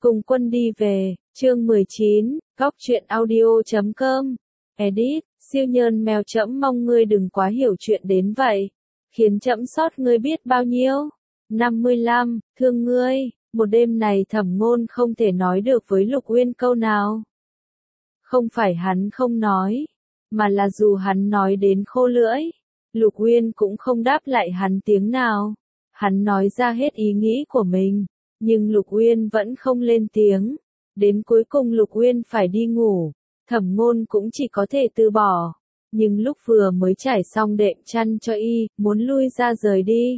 Cùng quân đi về, chương 19, góc truyện audio.com. Edit, siêu nhân mèo trẫm mong ngươi đừng quá hiểu chuyện đến vậy. Khiến trẫm xót ngươi biết bao nhiêu. 55, thương ngươi, một đêm này Thẩm Ngôn không thể nói được với Lục Uyên câu nào. Không phải hắn không nói, mà là dù hắn nói đến khô lưỡi, Lục Uyên cũng không đáp lại hắn tiếng nào. Hắn nói ra hết ý nghĩ của mình, nhưng Lục Uyên vẫn không lên tiếng. Đến cuối cùng Lục Uyên phải đi ngủ, Thẩm Ngôn cũng chỉ có thể từ bỏ. Nhưng lúc vừa mới trải xong đệm chăn cho y, muốn lui ra rời đi,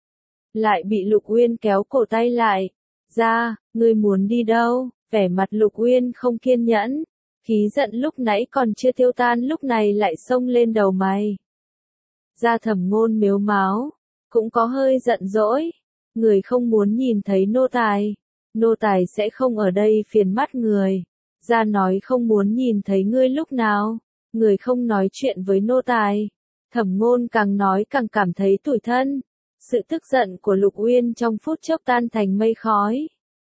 lại bị Lục Uyên kéo cổ tay lại. Ra, ngươi muốn đi đâu? Vẻ mặt Lục Uyên không kiên nhẫn, khí giận lúc nãy còn chưa tiêu tan lúc này lại xông lên đầu mày. Ra Thẩm Ngôn mếu máo, cũng có hơi giận dỗi. Người không muốn nhìn thấy nô tài sẽ không ở đây phiền mắt người. Ra nói không muốn nhìn thấy ngươi lúc nào, người không nói chuyện với nô tài. Thẩm Ngôn càng nói càng cảm thấy tủi thân. Sự tức giận của Lục Uyên trong phút chốc tan thành mây khói.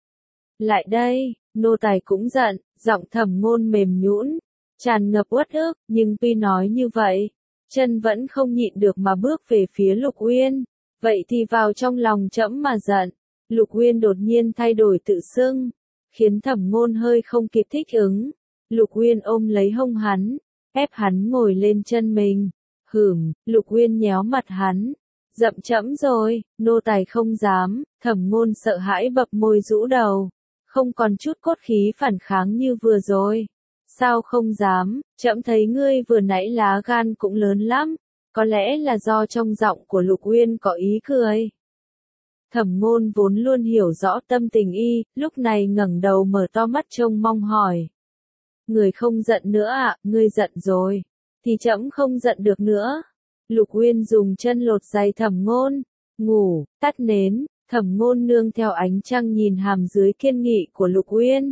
Lại đây, nô tài cũng giận, giọng Thẩm Ngôn mềm nhũn, tràn ngập uất ức, nhưng tuy nói như vậy, chân vẫn không nhịn được mà bước về phía Lục Uyên. Vậy thì vào trong lòng trẫm mà giận. Lục Uyên đột nhiên thay đổi tự xưng, khiến Thẩm Ngôn hơi không kịp thích ứng. Lục Uyên ôm lấy hông hắn, ép hắn ngồi lên chân mình. Lục Uyên nhéo mặt hắn. Dậm trẫm rồi, nô tài không dám. Thẩm Ngôn sợ hãi bập môi rũ đầu, không còn chút cốt khí phản kháng như vừa rồi. Sao không dám? Trẫm thấy ngươi vừa nãy lá gan cũng lớn lắm. Có lẽ là do trong giọng của Lục Uyên có ý cười. Thẩm Ngôn vốn luôn hiểu rõ tâm tình y, lúc này ngẩng đầu mở to mắt trông mong hỏi. Người không giận nữa ạ, ngươi giận rồi, thì trẫm không giận được nữa. Lục Uyên dùng chân lột giày Thẩm Ngôn. Ngủ, tắt nến, Thẩm Ngôn nương theo ánh trăng nhìn hàm dưới kiên nghị của Lục Uyên.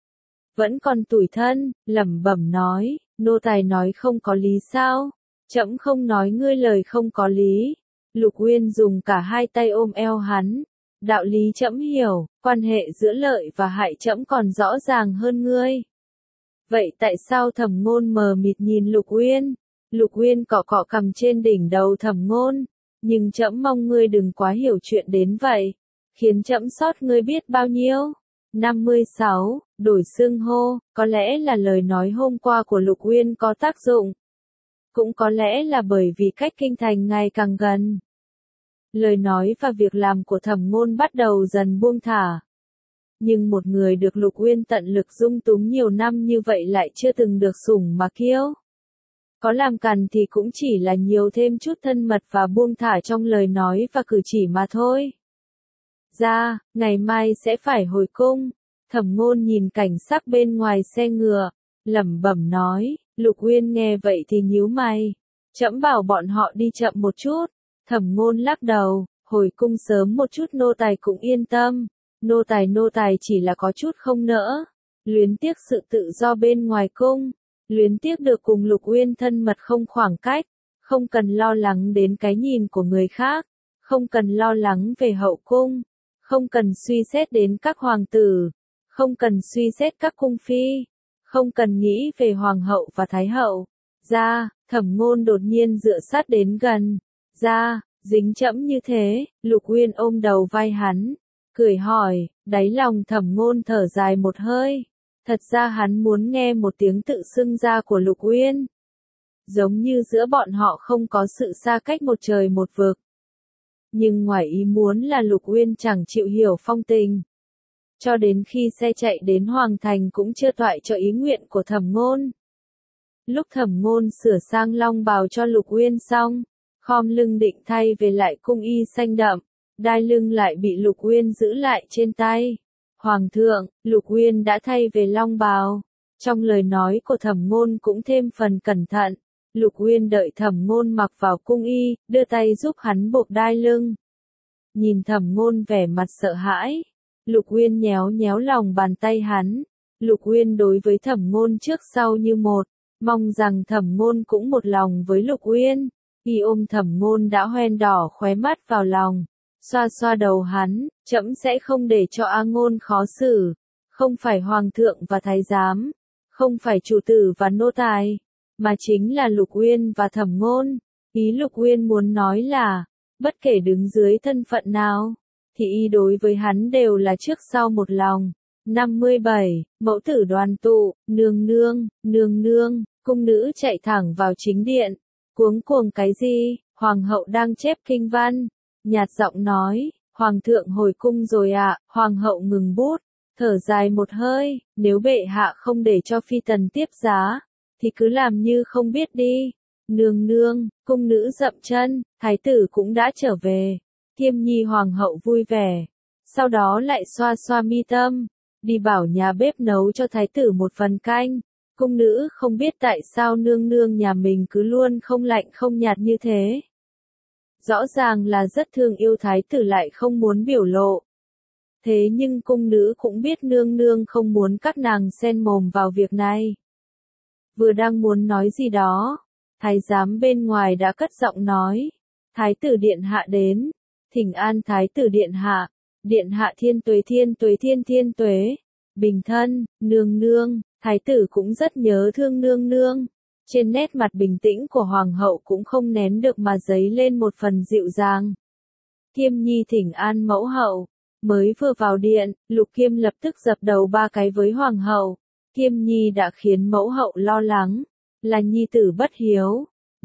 Vẫn còn tủi thân, lẩm bẩm nói, nô tài nói không có lý sao? Trẫm không nói ngươi lời không có lý. Lục Uyên dùng cả hai tay ôm eo hắn. Đạo lý trẫm hiểu, quan hệ giữa lợi và hại trẫm còn rõ ràng hơn ngươi. Vậy tại sao? Thẩm Ngôn mờ mịt nhìn Lục Uyên. Lục Uyên cọ cọ cằm trên đỉnh đầu Thẩm Ngôn. Nhưng trẫm mong ngươi đừng quá hiểu chuyện đến vậy. Khiến trẫm xót ngươi biết bao nhiêu. 56, đổi xưng hô, có lẽ là lời nói hôm qua của Lục Uyên có tác dụng. Cũng có lẽ là bởi vì cách kinh thành ngày càng gần. Lời nói và việc làm của Thẩm Ngôn bắt đầu dần buông thả. Nhưng một người được Lục Uyên tận lực dung túng nhiều năm như vậy lại chưa từng được sủng mà kiêu. Có làm càn thì cũng chỉ là nhiều thêm chút thân mật và buông thả trong lời nói và cử chỉ mà thôi. Ra, ngày mai sẽ phải hồi cung. Thẩm Ngôn nhìn cảnh sắc bên ngoài xe ngựa, lẩm bẩm nói. Lục Uyên nghe vậy thì nhíu mày. Trẫm bảo bọn họ đi chậm một chút. Thẩm Ngôn lắc đầu, hồi cung sớm một chút nô tài cũng yên tâm. Nô tài chỉ là có chút không nỡ. Luyến tiếc sự tự do bên ngoài cung. Luyến tiếc được cùng Lục Uyên thân mật không khoảng cách. Không cần lo lắng đến cái nhìn của người khác. Không cần lo lắng về hậu cung. Không cần suy xét đến các hoàng tử. Không cần suy xét các cung phi. Không cần nghĩ về hoàng hậu và thái hậu. Ra, Thẩm Ngôn đột nhiên dựa sát đến gần. Ra, dính trẫm như thế. Lục Uyên ôm đầu vai hắn, cười hỏi. Đáy lòng Thẩm Ngôn thở dài một hơi. Thật ra hắn muốn nghe một tiếng tự xưng ra của Lục Uyên. Giống như giữa bọn họ không có sự xa cách một trời một vực. Nhưng ngoài ý muốn là Lục Uyên chẳng chịu hiểu phong tình. Cho đến khi xe chạy đến Hoàng Thành cũng chưa toại cho ý nguyện của Thẩm Ngôn. Lúc Thẩm Ngôn sửa sang long bào cho Lục Uyên xong, khom lưng định thay về lại cung y xanh đậm, đai lưng lại bị Lục Uyên giữ lại trên tay. Hoàng thượng, Lục Uyên đã thay về long bào. Trong lời nói của Thẩm Ngôn cũng thêm phần cẩn thận. Lục Uyên đợi Thẩm Ngôn mặc vào cung y, đưa tay giúp hắn buộc đai lưng. Nhìn Thẩm Ngôn vẻ mặt sợ hãi, Lục Uyên nhéo nhéo lòng bàn tay hắn. Lục Uyên đối với Thẩm Ngôn trước sau như một, mong rằng Thẩm Ngôn cũng một lòng với Lục Uyên. Y ôm Thẩm Ngôn đã hoen đỏ khóe mắt vào lòng, xoa xoa đầu hắn. Trẫm sẽ không để cho A Ngôn khó xử, không phải hoàng thượng và thái giám, không phải chủ tử và nô tài, mà chính là Lục Uyên và Thẩm Ngôn. Ý Lục Uyên muốn nói là, bất kể đứng dưới thân phận nào, thì y đối với hắn đều là trước sau một lòng. 57, mẫu tử đoàn tụ, nương nương, nương nương, cung nữ chạy thẳng vào chính điện. Cuống cuồng cái gì, hoàng hậu đang chép kinh văn. Nhạt giọng nói, hoàng thượng hồi cung rồi ạ. Hoàng hậu ngừng bút, thở dài một hơi, nếu bệ hạ không để cho phi tần tiếp giá, thì cứ làm như không biết đi. Nương nương, cung nữ dậm chân, thái tử cũng đã trở về. Thiêm Nhi hoàng hậu vui vẻ, sau đó lại xoa xoa mi tâm, đi bảo nhà bếp nấu cho thái tử một phần canh. Cung nữ không biết tại sao nương nương nhà mình cứ luôn không lạnh không nhạt như thế. Rõ ràng là rất thương yêu thái tử lại không muốn biểu lộ. Thế nhưng cung nữ cũng biết nương nương không muốn các nàng xen mồm vào việc này. Vừa đang muốn nói gì đó, thái giám bên ngoài đã cất giọng nói, thái tử điện hạ đến, thỉnh an thái tử điện hạ thiên tuế thiên tuế, bình thân, nương nương, thái tử cũng rất nhớ thương nương nương. Trên nét mặt bình tĩnh của hoàng hậu cũng không nén được mà dấy lên một phần dịu dàng. Thiêm Nhi thỉnh an mẫu hậu, mới vừa vào điện, Lục Kiêm lập tức dập đầu 3 cái với hoàng hậu. Thiêm Nhi đã khiến mẫu hậu lo lắng, là nhi tử bất hiếu.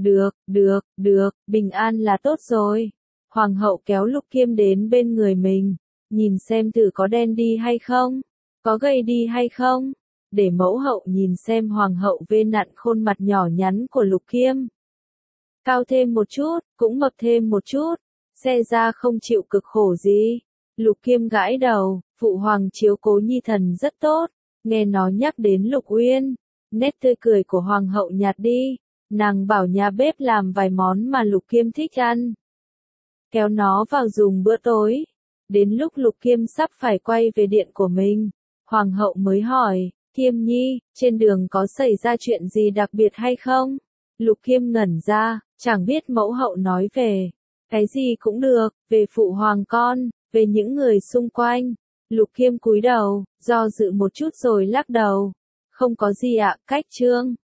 Được, bình an là tốt rồi. Hoàng hậu kéo Lục Kiêm đến bên người mình, nhìn xem thử có đen đi hay không, có gầy đi hay không, để mẫu hậu nhìn xem. Hoàng hậu vê nặn khuôn mặt nhỏ nhắn của Lục Kiêm. Cao thêm một chút, cũng mập thêm một chút, xe ra không chịu cực khổ gì. Lục Kiêm gãi đầu, phụ hoàng chiếu cố nhi thần rất tốt. Nghe nó nhắc đến Lục Uyên, nét tươi cười của hoàng hậu nhạt đi, nàng bảo nhà bếp làm vài món mà Lục Kiêm thích ăn. Kéo nó vào dùng bữa tối. Đến lúc Lục Kiêm sắp phải quay về điện của mình, hoàng hậu mới hỏi, Thiêm Nhi, trên đường có xảy ra chuyện gì đặc biệt hay không? Lục Kiêm ngẩn ra, chẳng biết mẫu hậu nói về cái gì cũng được, về phụ hoàng con, về những người xung quanh. Lục Kiêm cúi đầu, do dự một chút rồi lắc đầu. Không có gì ạ, cách chương.